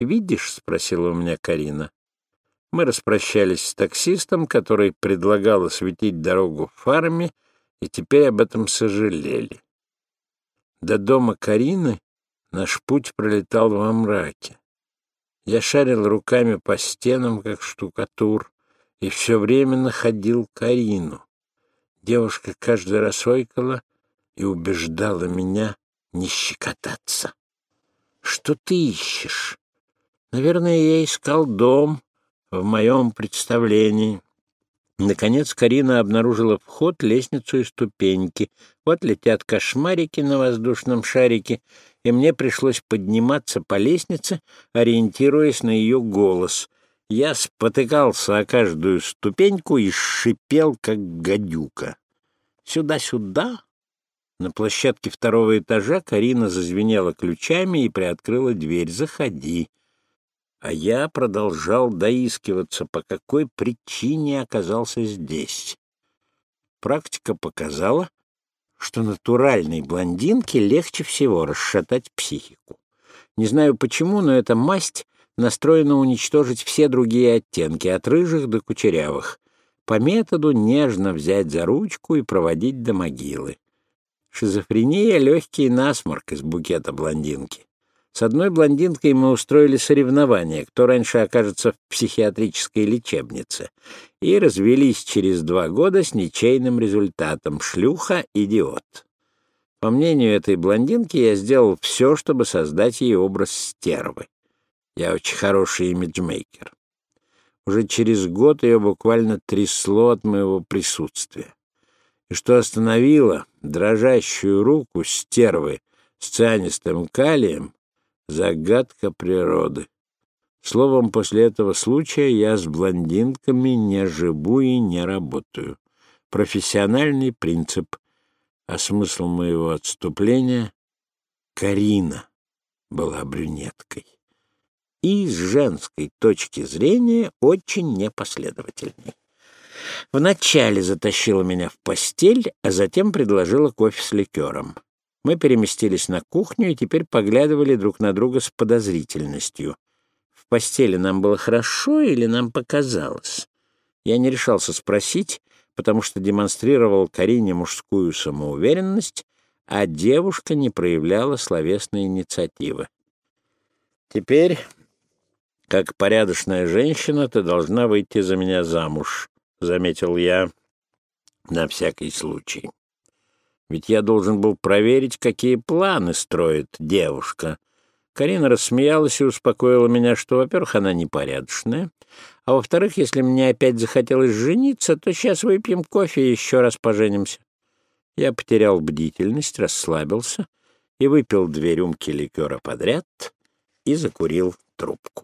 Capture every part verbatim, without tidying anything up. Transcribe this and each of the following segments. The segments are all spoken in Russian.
«Видишь?» — спросила у меня Карина. Мы распрощались с таксистом, который предлагал осветить дорогу фарами, и теперь об этом сожалели. До дома Карины наш путь пролетал во мраке. Я шарил руками по стенам, как штукатур, и все время находил Карину. Девушка каждый раз ойкала и убеждала меня не щекотаться. «Что ты ищешь?» «Наверное, я искал дом в моем представлении». Наконец Карина обнаружила вход, лестницу и ступеньки. Вот летят кошмарики на воздушном шарике, и мне пришлось подниматься по лестнице, ориентируясь на ее голос. Я спотыкался о каждую ступеньку и шипел, как гадюка. «Сюда-сюда!» На площадке второго этажа Карина зазвенела ключами и приоткрыла дверь. «Заходи». А я продолжал доискиваться, по какой причине оказался здесь. Практика показала, что натуральной блондинке легче всего расшатать психику. Не знаю почему, но эта масть настроена уничтожить все другие оттенки, от рыжих до кучерявых, по методу нежно взять за ручку и проводить до могилы. Шизофрения — легкий насморк из букета блондинки. С одной блондинкой мы устроили соревнование, кто раньше окажется в психиатрической лечебнице, и развелись через два года с ничейным результатом — шлюха-идиот. По мнению этой блондинки, я сделал все, чтобы создать ей образ стервы. Я очень хороший имиджмейкер. Уже через год ее буквально трясло от моего присутствия. И что остановило дрожащую руку стервы с цианистым калием — загадка природы. Словом, после этого случая я с блондинками не живу и не работаю. Профессиональный принцип. А смысл моего отступления — Карина была брюнеткой. И с женской точки зрения очень непоследовательной. Вначале затащила меня в постель, а затем предложила кофе с ликером. Мы переместились на кухню и теперь поглядывали друг на друга с подозрительностью. В постели нам было хорошо или нам показалось? Я не решался спросить, потому что демонстрировал Карине мужскую самоуверенность, а девушка не проявляла словесной инициативы. «Теперь, как порядочная женщина, ты должна выйти за меня замуж», — заметил я на всякий случай. Ведь я должен был проверить, какие планы строит девушка. Карина рассмеялась и успокоила меня, что, во-первых, она непорядочная, а во-вторых, если мне опять захотелось жениться, то сейчас выпьем кофе и еще раз поженимся. Я потерял бдительность, расслабился и выпил две рюмки ликера подряд и закурил трубку.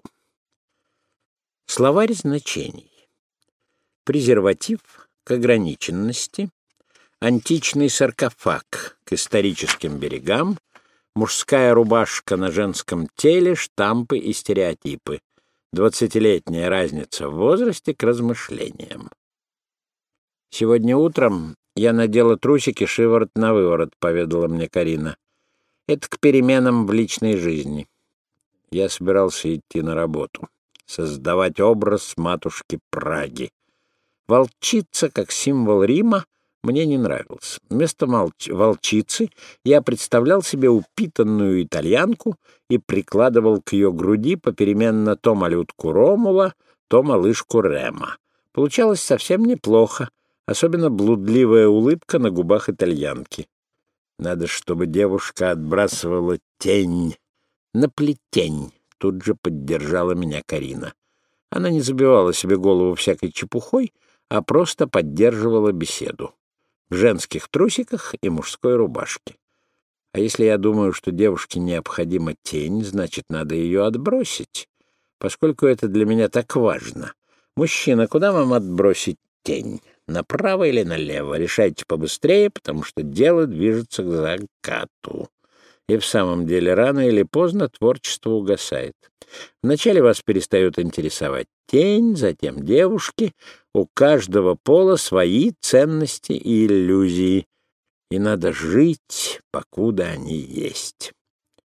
Словарь значений. Презерватив к ограниченности, античный саркофаг к историческим берегам, мужская рубашка на женском теле, штампы и стереотипы, двадцатилетняя разница в возрасте к размышлениям. «Сегодня утром я надела трусики шиворот на выворот», — поведала мне Карина. «Это к переменам в личной жизни». Я собирался идти на работу, создавать образ матушки Праги. Волчица, как символ Рима, мне не нравился. Вместо молч... волчицы я представлял себе упитанную итальянку и прикладывал к ее груди попеременно то малютку Ромула, то малышку Рема. Получалось совсем неплохо, особенно блудливая улыбка на губах итальянки. Надо, чтобы девушка отбрасывала тень на плетень, тут же поддержала меня Карина. Она не забивала себе голову всякой чепухой, а просто поддерживала беседу. В женских трусиках и мужской рубашке. А если я думаю, что девушке необходима тень, значит, надо ее отбросить, поскольку это для меня так важно. Мужчина, куда вам отбросить тень? Направо или налево? Решайте побыстрее, потому что дело движется к закату. И в самом деле, рано или поздно творчество угасает. Вначале вас перестает интересовать тень, затем девушки. У каждого пола свои ценности и иллюзии, и надо жить, покуда они есть.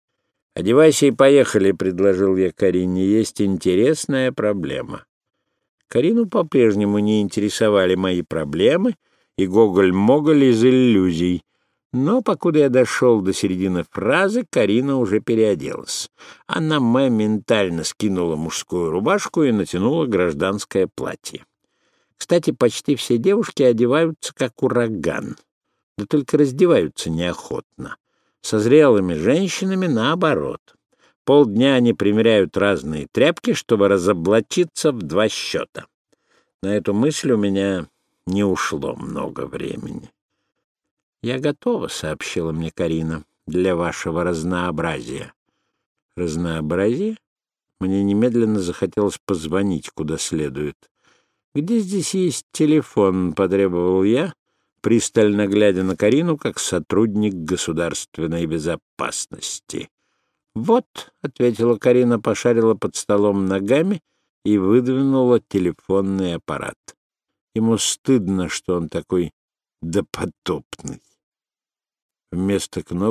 «Одевайся и поехали», — предложил я Карине. «Есть интересная проблема». Карину по-прежнему не интересовали мои проблемы и гоголь-моголь из иллюзий. Но покуда я дошел до середины фразы, Карина уже переоделась. Она моментально скинула мужскую рубашку и натянула гражданское платье. Кстати, почти все девушки одеваются как ураган, да только раздеваются неохотно. Со зрелыми женщинами наоборот. Полдня они примеряют разные тряпки, чтобы разоблачиться в два счета. На эту мысль у меня не ушло много времени. «Я готова», — сообщила мне Карина, — «для вашего разнообразия». «Разнообразие?» Мне немедленно захотелось позвонить куда следует. «Где здесь есть телефон?» — потребовал я, пристально глядя на Карину, как сотрудник государственной безопасности. «Вот», — ответила Карина, пошарила под столом ногами и выдвинула телефонный аппарат. Ему стыдно, что он такой допотопный. Вместо кнопки